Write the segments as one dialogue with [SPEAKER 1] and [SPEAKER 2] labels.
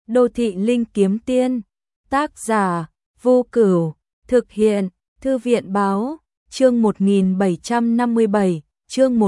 [SPEAKER 1] Đô thị linh kiếm tiên, tác giả, Vô Cửu, thực hiện, Thư viện báo, chương 1757, chương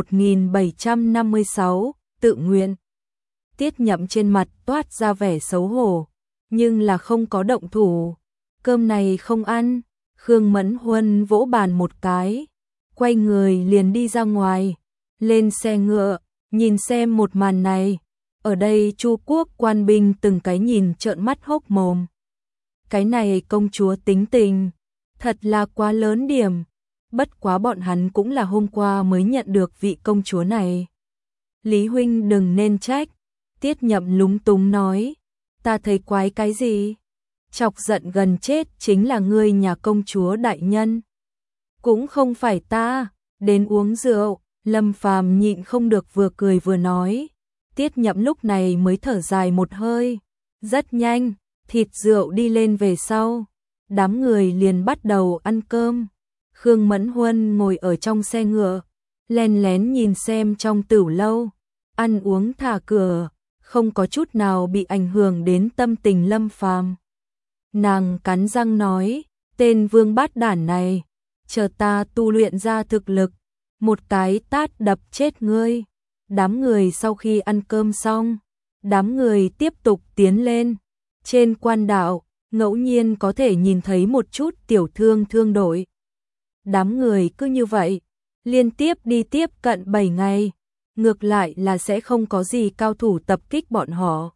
[SPEAKER 1] 1756, tự nguyện. Tiết Nhậm trên mặt toát ra vẻ xấu hổ, nhưng là không có động thủ. Cơm này không ăn. Khương Mẫn Huân vỗ bàn một cái, quay người liền đi ra ngoài, lên xe ngựa, nhìn xem một màn này. Ở đây Chu quốc quan binh từng cái nhìn trợn mắt hốc mồm. Cái này công chúa tính tình, thật là quá lớn điểm. Bất quá bọn hắn cũng là hôm qua mới nhận được vị công chúa này. Lý huynh đừng nên trách. Tiết Nhậm lúng túng nói, ta thấy quái cái gì? Chọc giận gần chết chính là ngươi nhà công chúa đại nhân. Cũng không phải ta, đến uống rượu. Lâm Phàm nhịn không được vừa cười vừa nói. Tiết Nhậm lúc này mới thở dài một hơi. Rất nhanh, thịt rượu đi lên về sau. Đám người liền bắt đầu ăn cơm. Khương Mẫn Huân ngồi ở trong xe ngựa, len lén nhìn xem trong tửu lâu. Ăn uống thả cửa, không có chút nào bị ảnh hưởng đến tâm tình Lâm Phàm. Nàng cắn răng nói, tên vương bát đản này, chờ ta tu luyện ra thực lực, một cái tát đập chết ngươi. Đám người sau khi ăn cơm xong, đám người tiếp tục tiến lên. Trên quan đạo, ngẫu nhiên có thể nhìn thấy một chút tiểu thương đội. Đám người cứ như vậy, liên tiếp đi tiếp cận 7 ngày, ngược lại là sẽ không có gì cao thủ tập kích bọn họ.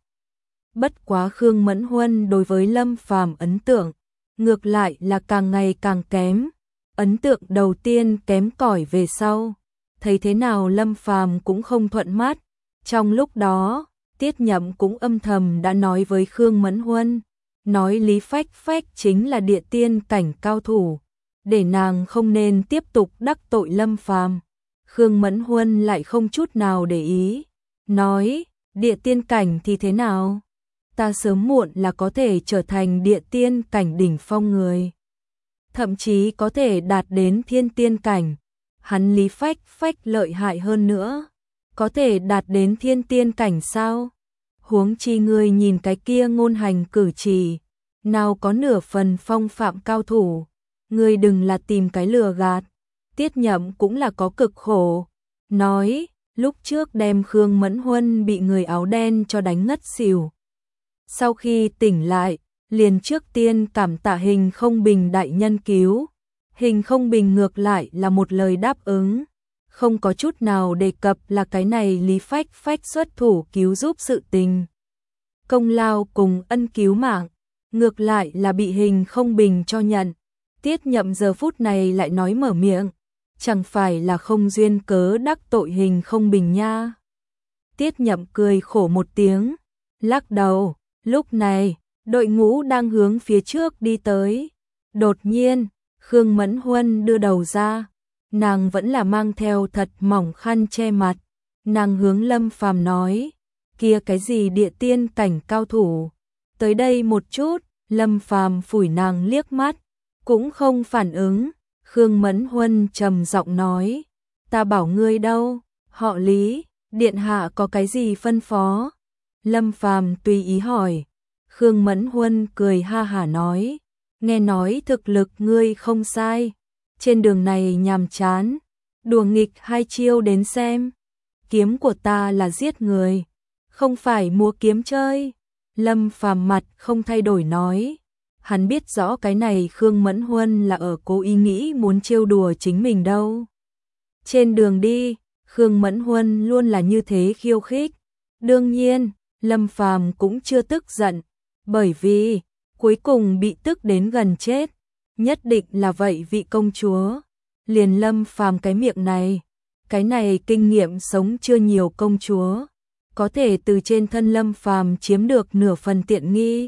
[SPEAKER 1] Bất quá Khương Mẫn Huân đối với Lâm Phàm ấn tượng, ngược lại là càng ngày càng kém. Ấn tượng đầu tiên kém cỏi về sau, thấy thế nào Lâm Phàm cũng không thuận mắt. Trong lúc đó, Tiết Nhậm cũng âm thầm đã nói với Khương Mẫn Huân, nói Lý Phách Phách chính là địa tiên cảnh cao thủ, để nàng không nên tiếp tục đắc tội Lâm Phàm. Khương Mẫn Huân lại không chút nào để ý, nói, địa tiên cảnh thì thế nào? Ta sớm muộn là có thể trở thành địa tiên cảnh đỉnh phong người. Thậm chí có thể đạt đến thiên tiên cảnh. Hắn Lý Phách Phách lợi hại hơn nữa. Có thể đạt đến thiên tiên cảnh sao? Huống chi ngươi nhìn cái kia ngôn hành cử chỉ, nào có nửa phần phong phạm cao thủ. Ngươi đừng là tìm cái lừa gạt. Tiết Nhậm cũng là có cực khổ. Nói, lúc trước đem Khương Mẫn Huân bị người áo đen cho đánh ngất xỉu. Sau khi tỉnh lại, liền trước tiên cảm tạ Hình Không Bình đại nhân cứu. Hình Không Bình ngược lại là một lời đáp ứng, không có chút nào đề cập là cái này Lý Phách Phách xuất thủ cứu giúp sự tình. Công lao cùng ân cứu mạng, ngược lại là bị Hình Không Bình cho nhận. Tiết Nhậm giờ phút này lại nói mở miệng, chẳng phải là không duyên cớ đắc tội Hình Không Bình nha. Tiết Nhậm cười khổ một tiếng, lắc đầu. Lúc này, đội ngũ đang hướng phía trước đi tới. Đột nhiên, Khương Mẫn Huân đưa đầu ra. Nàng vẫn là mang theo thật mỏng khăn che mặt. Nàng hướng Lâm Phàm nói, kia cái gì địa tiên cảnh cao thủ. Tới đây một chút. Lâm Phàm phủi nàng liếc mắt, cũng không phản ứng. Khương Mẫn Huân trầm giọng nói, ta bảo ngươi đâu, họ Lý, điện hạ có cái gì phân phó? Lâm Phàm tùy ý hỏi. Khương Mẫn Huân cười ha hả nói, nghe nói thực lực ngươi không sai, trên đường này nhàm chán, đùa nghịch hai chiêu đến xem. Kiếm của ta là giết người, không phải múa kiếm chơi. Lâm Phàm mặt không thay đổi nói, hắn biết rõ cái này Khương Mẫn Huân là ở cố ý nghĩ muốn trêu đùa chính mình đâu. Trên đường đi, Khương Mẫn Huân luôn là như thế khiêu khích. Đương nhiên, Lâm Phàm cũng chưa tức giận, bởi vì cuối cùng bị tức đến gần chết, nhất định là vậy vị công chúa. Liền Lâm Phàm cái miệng này, cái này kinh nghiệm sống chưa nhiều công chúa, có thể từ trên thân Lâm Phàm chiếm được nửa phần tiện nghi.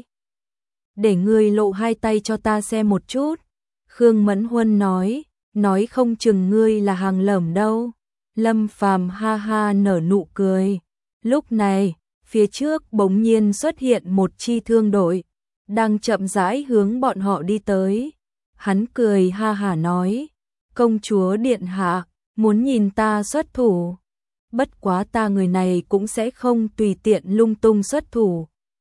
[SPEAKER 1] Để ngươi lộ hai tay cho ta xem một chút. Khương Mẫn Huân nói không chừng ngươi là hàng lởm đâu. Lâm Phàm ha ha nở nụ cười. Lúc này, phía trước bỗng nhiên xuất hiện một chi thương đội, đang chậm rãi hướng bọn họ đi tới. Hắn cười ha hả nói, công chúa điện hạ, muốn nhìn ta xuất thủ. Bất quá ta người này cũng sẽ không tùy tiện lung tung xuất thủ.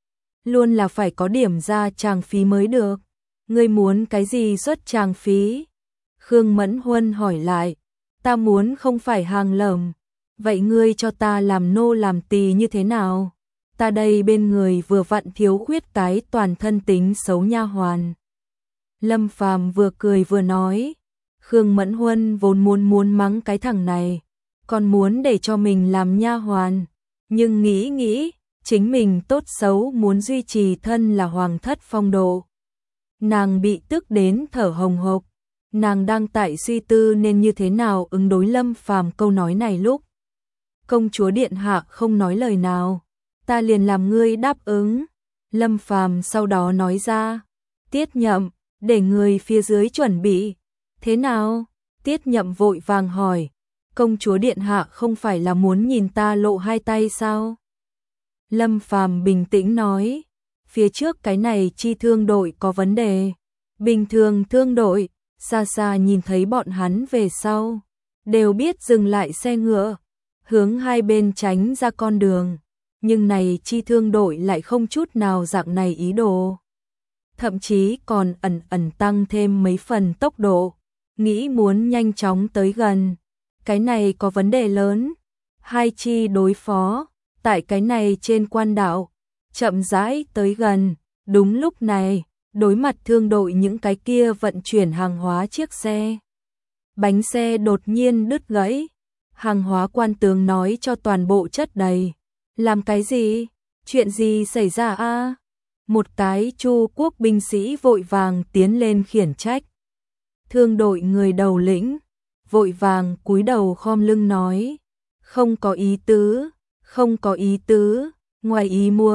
[SPEAKER 1] luôn là phải có điểm ra tràng phí mới được. Ngươi muốn cái gì xuất tràng phí? Khương Mẫn Huân hỏi lại. Ta muốn không phải hàng lởm. Vậy ngươi cho ta làm nô làm tỳ như thế nào? Ta đây bên người vừa vặn thiếu khuyết cái toàn thân tính xấu nha hoàn. Lâm Phàm vừa cười vừa nói. Khương Mẫn Huân vốn muốn mắng cái thằng này, còn muốn để cho mình làm nha hoàn, nhưng nghĩ, chính mình tốt xấu muốn duy trì thân là hoàng thất phong độ. Nàng bị tức đến thở hồng hộc, nàng đang tại suy tư nên như thế nào ứng đối Lâm Phàm câu nói này lúc. Công chúa điện hạ không nói lời nào, ta liền làm ngươi đáp ứng. Lâm Phàm sau đó nói ra, Tiết Nhậm, để người phía dưới chuẩn bị. Thế nào? Tiết Nhậm vội vàng hỏi, công chúa điện hạ không phải là muốn nhìn ta lộ hai tay sao? Lâm Phàm bình tĩnh nói, phía trước cái này chi thương đội có vấn đề. Bình thường thương đội, xa xa nhìn thấy bọn hắn về sau, đều biết dừng lại xe ngựa, hướng hai bên tránh ra con đường. Nhưng này chi thương đội lại không chút nào dạng này ý đồ. Thậm chí còn ẩn tăng thêm mấy phần tốc độ, nghĩ muốn nhanh chóng tới gần. Cái này có vấn đề lớn. Hai chi đối phó, tại cái này trên quan đảo, chậm rãi tới gần. Đúng lúc này, đối mặt thương đội những cái kia vận chuyển hàng hóa chiếc xe. Bánh xe đột nhiên đứt gãy. Hàng hóa quan tướng nói cho toàn bộ chất đầy. Làm cái gì? Chuyện gì xảy ra a? Một cái Chu quốc binh sĩ vội vàng tiến lên khiển trách. Thương đội người đầu lĩnh vội vàng cúi đầu khom lưng nói, không có ý tứ, không có ý tứ, ngoài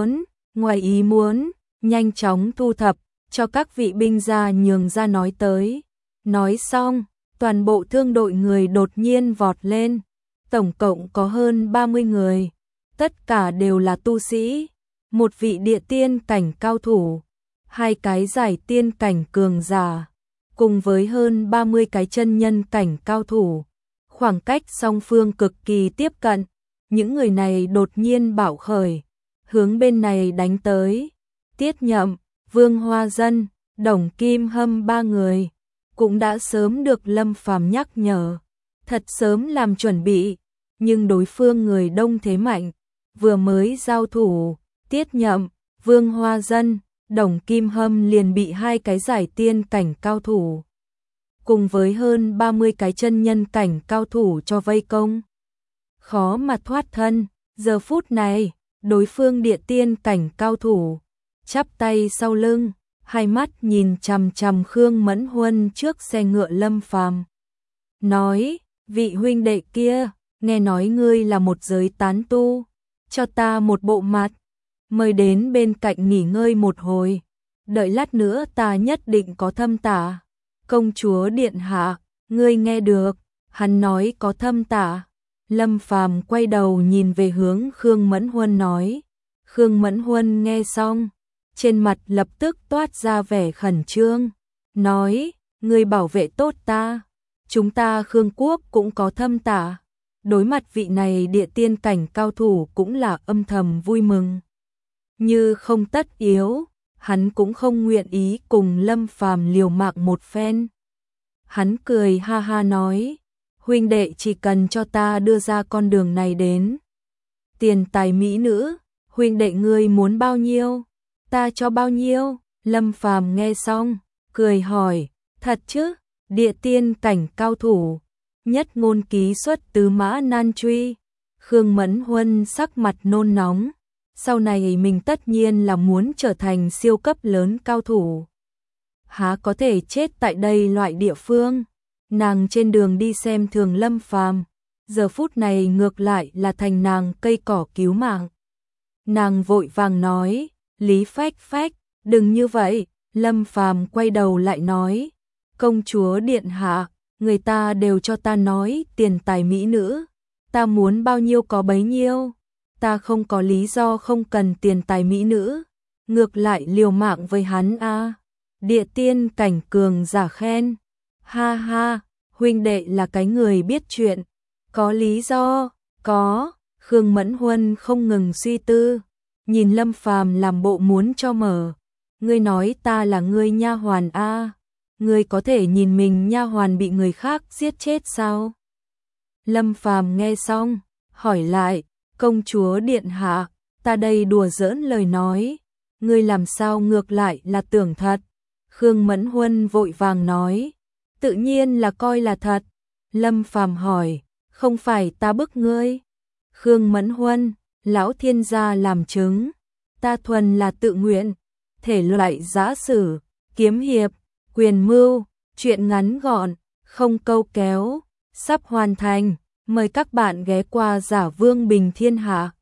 [SPEAKER 1] ý muốn, nhanh chóng thu thập, cho các vị binh gia nhường ra nói tới. Nói xong, toàn bộ thương đội người đột nhiên vọt lên, tổng cộng có hơn 30 người, tất cả đều là tu sĩ, một vị địa tiên cảnh cao thủ, hai cái giải tiên cảnh cường giả, cùng với hơn 30 cái chân nhân cảnh cao thủ. Khoảng cách song phương cực kỳ tiếp cận, những người này đột nhiên bạo khởi, hướng bên này đánh tới. Tiết Nhậm, Vương Hoa Dân, Đồng Kim Hâm ba người cũng đã sớm được Lâm Phàm nhắc nhở, thật sớm làm chuẩn bị, nhưng đối phương người đông thế mạnh, vừa mới giao thủ, Tiết Nhậm, Vương Hoa Dân, Đồng Kim Hâm liền bị hai cái giải tiên cảnh cao thủ cùng với hơn 30 cái chân nhân cảnh cao thủ cho vây công. Khó mà thoát thân, giờ phút này, đối phương địa tiên cảnh cao thủ, chắp tay sau lưng, hai mắt nhìn chằm chằm Khương Mẫn Huân trước xe ngựa Lâm Phàm. Nói, vị huynh đệ kia, nghe nói ngươi là một giới tán tu, cho ta một bộ mặt, mời đến bên cạnh nghỉ ngơi một hồi, đợi lát nữa ta nhất định có thâm tả. Công chúa điện hạ, ngươi nghe được, hắn nói có thâm tả. Lâm Phàm quay đầu nhìn về hướng Khương Mẫn Huân nói. Khương Mẫn Huân nghe xong, trên mặt lập tức toát ra vẻ khẩn trương, nói, ngươi bảo vệ tốt ta, chúng ta Khương quốc cũng có thâm tả. Đối mặt vị này địa tiên cảnh cao thủ cũng là âm thầm vui mừng. Như không tất yếu, hắn cũng không nguyện ý cùng Lâm Phàm liều mạng một phen. Hắn cười ha ha nói, huynh đệ chỉ cần cho ta đưa ra con đường này đến. Tiền tài mỹ nữ, huynh đệ ngươi muốn bao nhiêu? Ta cho bao nhiêu? Lâm Phàm nghe xong, cười hỏi, thật chứ? Địa tiên cảnh cao thủ, nhất ngôn ký xuất tứ mã nan truy. Khương Mẫn Huân sắc mặt nôn nóng. Sau này mình tất nhiên là muốn trở thành siêu cấp lớn cao thủ. Há có thể chết tại đây loại địa phương. Nàng trên đường đi xem thường Lâm Phàm, giờ phút này ngược lại là thành nàng cây cỏ cứu mạng. Nàng vội vàng nói, Lý Phách Phách, đừng như vậy. Lâm Phàm quay đầu lại nói, công chúa điện hạ, người ta đều cho ta nói tiền tài mỹ nữ, ta muốn bao nhiêu có bấy nhiêu. Ta không có lý do không cần tiền tài mỹ nữ, ngược lại liều mạng với hắn a. Địa tiên cảnh cường giả khen, ha ha, huynh đệ là cái người biết chuyện, có lý do, có. Khương Mẫn Huân không ngừng suy tư, nhìn Lâm Phàm làm bộ muốn cho mở. Ngươi nói ta là ngươi nha hoàn a? Ngươi có thể nhìn mình nha hoàn bị người khác giết chết sao? Lâm Phàm nghe xong, hỏi lại, công chúa điện hạ, ta đây đùa giỡn lời nói, ngươi làm sao ngược lại là tưởng thật? Khương Mẫn Huân vội vàng nói, tự nhiên là coi là thật. Lâm Phàm hỏi, không phải ta bức ngươi? Khương Mẫn Huân, lão thiên gia làm chứng, ta thuần là tự nguyện, thể loại giã sử, kiếm hiệp, quyền mưu, truyện ngắn gọn, không câu kéo, sắp hoàn thành, mời các bạn ghé qua Giả Vương Bình Thiên Hạ.